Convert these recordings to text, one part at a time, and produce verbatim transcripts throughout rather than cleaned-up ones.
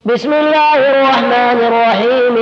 بسم الله الرحمن الرحيم.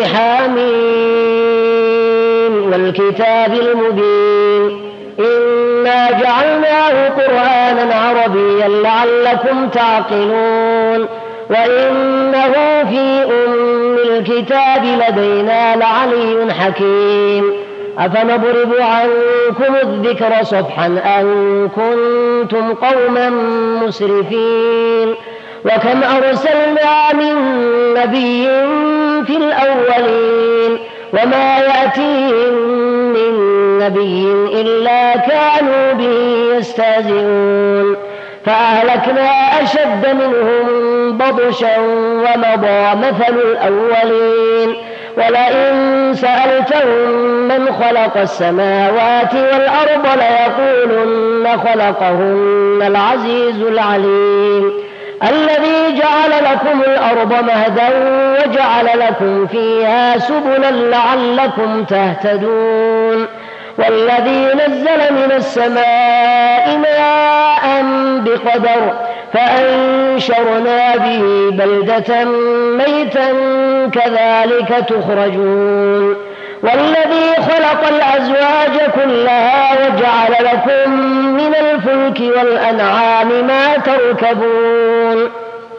حميم والكتاب المبين إنا جعلناه قرآنا عربيا لعلكم تعقلون وإنه في أم الكتاب لدينا لعلي حكيم. أفنضرب عنكم الذكر صفحا أن كنتم قوما مسرفين وكم أرسلنا من نبي في الأولين وما يأتيهم من نبي إلا كانوا به يستهزئون فأهلكنا أشد منهم بطشا ومضى مثل الأولين ولئن سألتهم من خلق السماوات والأرض ليقولن خلقهن العزيز العليم الذي جعل لكم الأرض مهدا وجعل لكم فيها سبلا لعلكم تهتدون والذي نزل من السماء ماء بقدر فأنشرنا به بلدة ميتا كذلك تخرجون والذي خلق الأزواج كلها وجعل لكم من الفلك والأنعام ما تركبون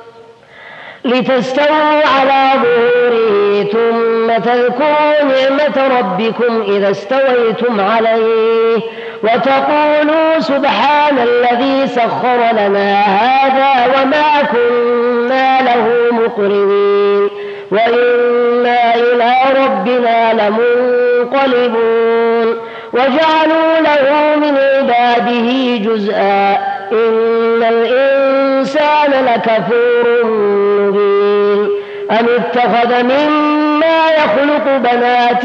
لتستووا على ظهوره ثم تذكروا نعمة ربكم إذا استويتم عليه وتقولوا سبحان الذي سخر لنا هذا وما كنا له مقرنين وإنا إلى ربنا لمنقلبون وجعلوا له من عباده جزءا إن الإنسان لكفور مبين أم اتخذ مما يخلق بنات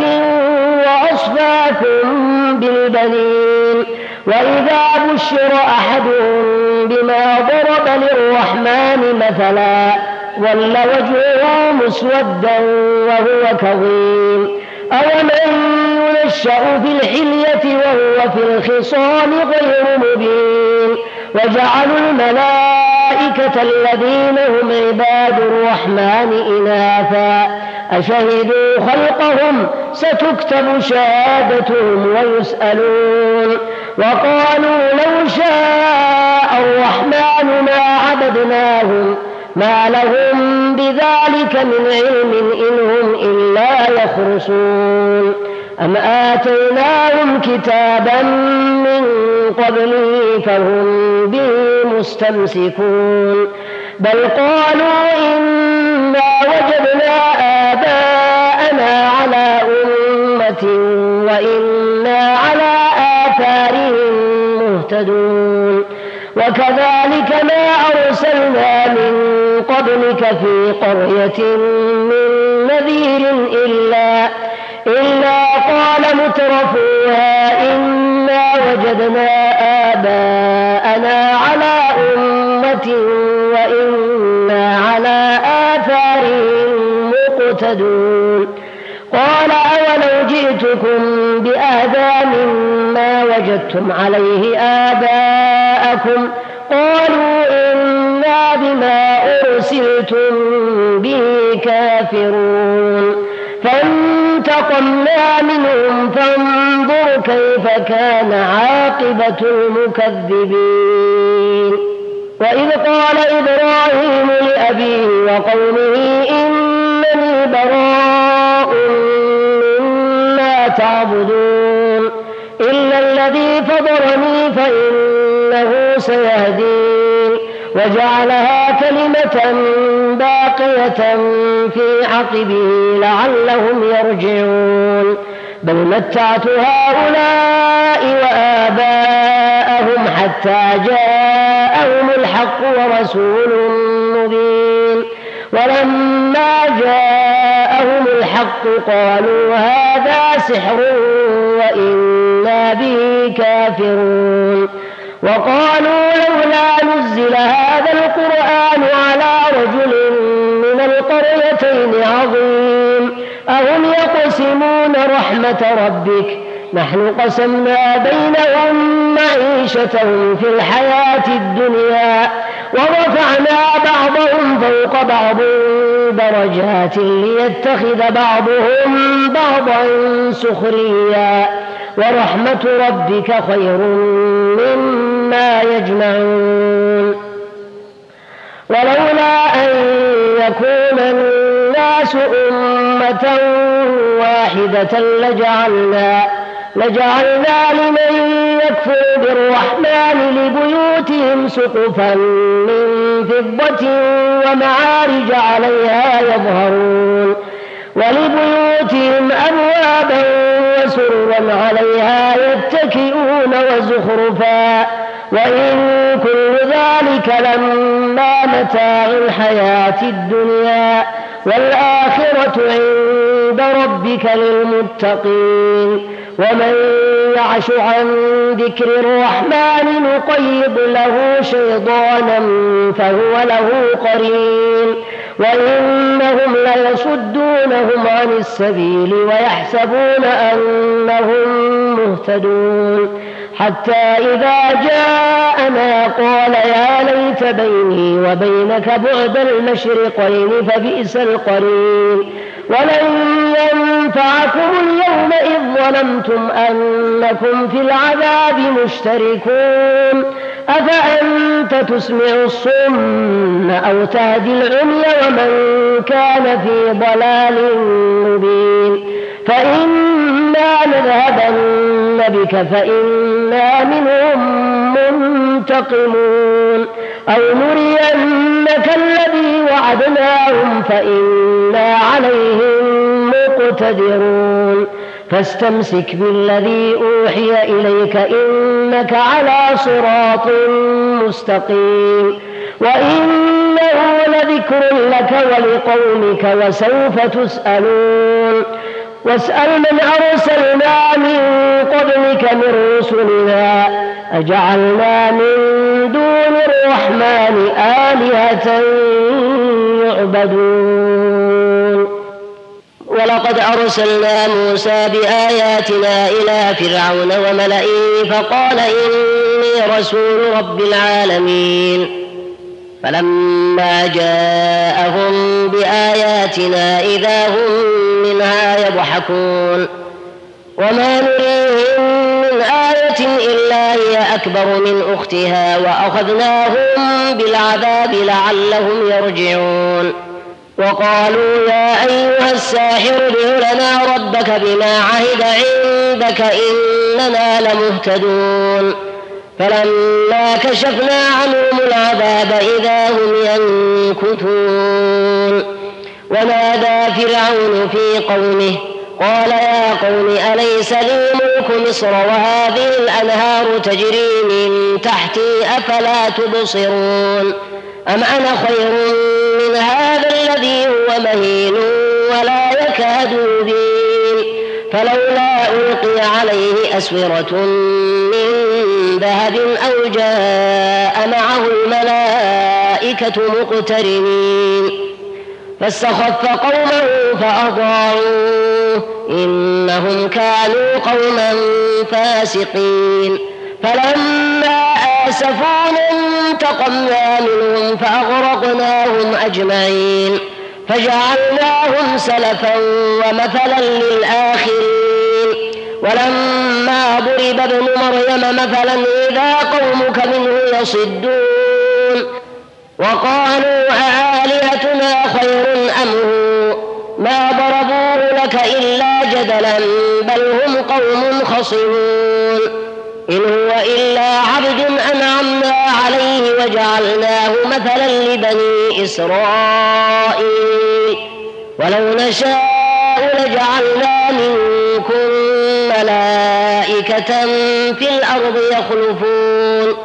وأصفاكم بالبنين وإذا بشر أحدهم بما ضرب للرحمن مثلا ظل وجهه مسودا وهو كظيم أومن ينشأ في الحلية وهو في الخصام غير مبين وجعلوا الملائكة الذين هم عباد الرحمن إناثا أشهدوا خلقهم ستكتب شهادتهم ويسألون وقالوا لو شاء الرحمن ما عبدناهم ما لهم بذلك من علم إن هم إلا يخرصون أم آتيناهم كتابا من قبله فهم به مستمسكون بل قالوا إنا وجدنا آباءنا على أمة وإنا على آثارهم مهتدون وكذلك ما أرسلنا من قبلك في قرية من نذير إلا إلا قال مترفوها إنا وجدنا آباءنا على أمة وإنا على آثارهم مقتدون قال أولو جئتكم بأهدى مما وجدتم عليه آباءكم قالوا إنا بما أرسلتم به كافرون فانتقمنا منهم فانظر كيف كان عاقبة المكذبين وإذ قال إبراهيم لأبيه وقومه إنني براء مما تعبدون إلا الذي فضلني فإنه سيهدين وجعلها كلمة باقية في عقبه لعلهم يرجعون بل متعت هؤلاء وآباءهم حتى جاءهم الحق ورسول مبين ولما جاءهم الحق قالوا هذا سحر وإنا به كافرون وقالوا لولا نزل هذا القرآن على رجل من القريتين عظيم أهم يقسمون رحمة ربك نحن قسمنا بينهم معيشتهم في الحياة الدنيا ورفعنا بعضهم فوق بعض درجات ليتخذ بعضهم بعضا سخريا ورحمة ربك خير مما يجمعون ولولا أن يكون الناس أمة واحدة لجعلنا لجعلنا لمن يكفر بالرحمن لبيوتهم سقفا من فضة ومعارج عليها يظهرون ولبيوتهم أبوابا وسرا عليها يتكئون وزخرفا وإن كل ذلك لما متاع الحياة الدنيا والآخرة عند ربك للمتقين ومن يعش عن ذكر الرحمن نقيض له شيطانا فهو له قرين وإنهم ليصدونهم عن السبيل ويحسبون أنهم مهتدون حتى إذا جاءنا قال يا ليت بيني وبينك بعد المشرقين فبئس القرين ولن ينفعكم اليوم إذ ظلمتم أنكم في العذاب مشتركون أفأنت تسمع الصم أو تهدي العمي ومن كان في ضلال مبين فإما نذهبن بك فإنا منهم منتقمون أو نرينك الذي وعدناهم فإنا عليهم مقتدرون فاستمسك بالذي أوحي إليك إنك على صراط مستقيم وإنه لذكر لك ولقومك وسوف تسألون واسأل من أرسلنا من قبلك من رسلنا أجعلنا من دون الرحمن آلهة يعبدون ولقد أرسلنا موسى بآياتنا إلى فرعون وملئه فقال إني رسول رب العالمين فلما جاءهم بآياتنا إذا هم منها يضحكون وما نريهم من آية إلا هي أكبر من أختها وأخذناهم بالعذاب لعلهم يرجعون وقالوا يا أيها الساحر ادع لنا ربك بما عهد عندك إننا لمهتدون فلما كشفنا عنهم العذاب إذا هم ينكثون ونادى فرعون في قومه قال يا قوم أليس لي ملك مصر وهذه الأنهار تجري من تحتي أفلا تبصرون أم أنا خير من هذا الذي هو مهين ولا يكاد يبين فلولا ألقي عليه أسورة من ذهب أو جاء معه الملائكة مقترنين فاستخف قومه فأطاعوه إنهم كانوا قوما فاسقين فلما آسفونا انتقمنا منهم فأغرقناهم أجمعين فجعلناهم سلفا ومثلا للآخرين ولما ضرب ابن مريم مثلا إذا قومك منه يصدون وقالوا أآلهتنا خير أم هو ما ضربوه لك إلا جدلا بل هم قوم خصمون إن هو إلا عبد أنعمنا عليه وجعلناه مثلا لبني إسرائيل ولو نشاء لجعلنا منكم ملائكة في الأرض يخلفون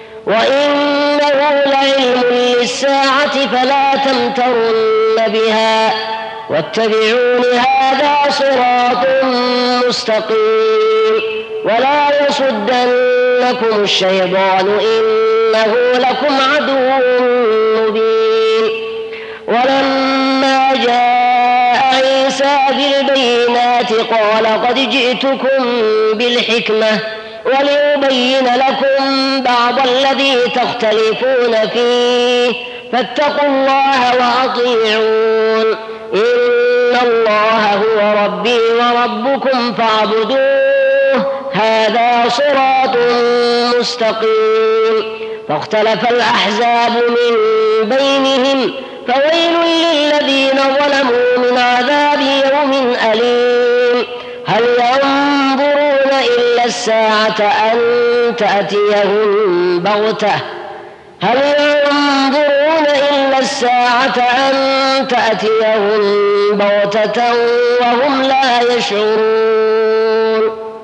وإنه لعلم للساعة فلا تمترن بها واتبعون هذا صراط مستقيم ولا يصدنكم الشيطان إنه لكم عدو مبين ولما جاء عيسى بالبينات قال قد جئتكم بالحكمة وليبين لكم بعض الذي تختلفون فيه، فاتقوا الله وأطيعون. إن الله هو ربي وربكم فاعبدوه، هذا صراط مستقيم. فاختلف الأحزاب من بينهم، فويل للذين ظلموا من عذاب يوم أليم. هل ينظرون إلا الساعة أن تأتيهم بغتة هل ينظرون إلا الساعة أن تأتيهم بغتة وهم لا يشعرون.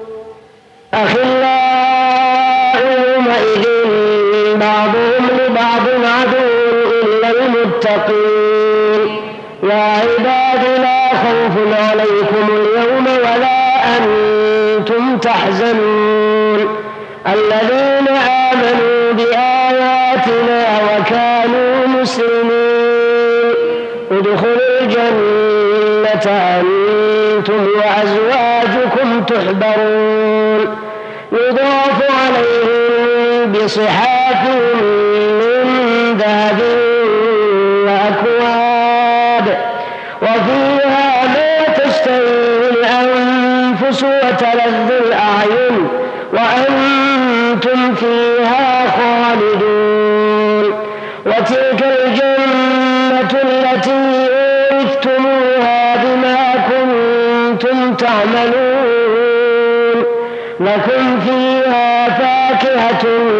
أخلاء يومئذ بعضهم لبعض عدو إلا المتقين. يا عباد لا خوف عليكم اليوم ولا أنتم تحزنون الذين آمنوا بآياتنا وكانوا مسلمين ادخلوا الجنة أنتم وأزواجكم تحبرون يضاف عليهم بصحاف من ذهب وأكواب وفيها ما تشتهي الأنفس وتلذ الأعين وأنتم فيها خالدون. وتلك الجنة التي أورثتموها بما كنتم تعملون لكم فيها فاكهة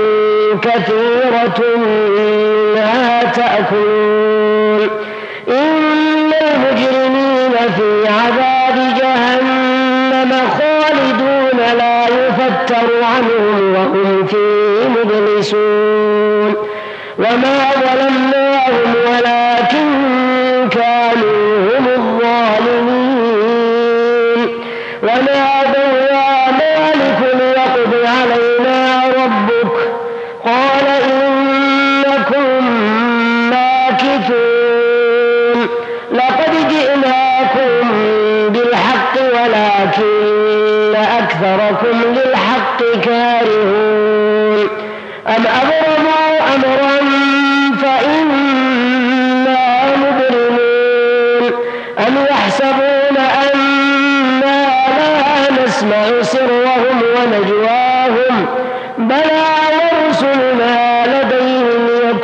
كثيرة منها تأكلون. إن المجرمين في عذاب جهنم خالدون لا يفتر عنهم وهم فيه مبلسون. وما ظلمناهم ولكن كانوا هم الظالمين. ونادوا يا مالك ليقض علينا ربك قال إنكم ماكثون. لقد جئناكم بالحق ولكن أكثركم للحق كارهون. أم أبرموا أمرا فإنا مبرمون أم يحسبون أنا لا نسمع سرهم ونجواهم بلى ورسلنا لديهم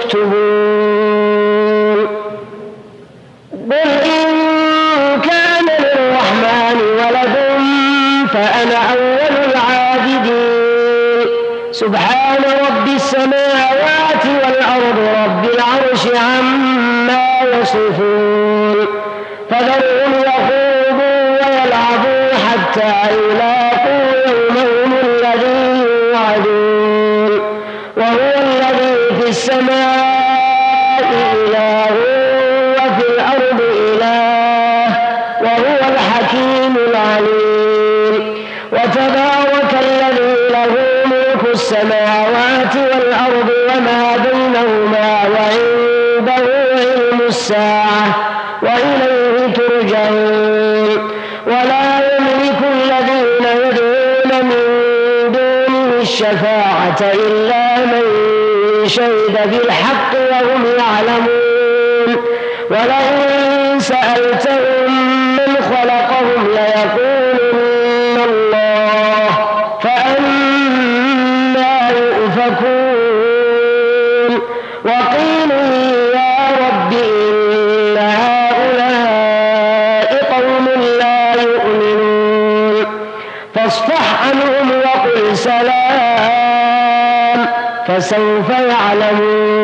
يكتبون. قل إن كان للرحمن ولد فأنا أول العابدين. سبحان رب السماوات والأرض رب العرش عما يصفون. فذرهم يخوضوا ويلعبوا حتى يلاقوا يومهم الذي يوعدون. وهو الذي في السماء إله وفي الأرض إله وهو الحكيم العليم. وتبارك الذي له ملك السماوات والأرض وما بينهما وعنده علم الساعة وإليه ترجعون. ولا يملك الذين يدعون من دونه الشفاعة إلا من شهد بالحق وهم يعلمون. ولئن سألتهم من خلقهم ليقولن الله فأنى يؤفكون. وقيلوا يا رب إن هؤلاء قوم لا يؤمنون فاصفح عنهم وقل سلام فسوف يعلمون.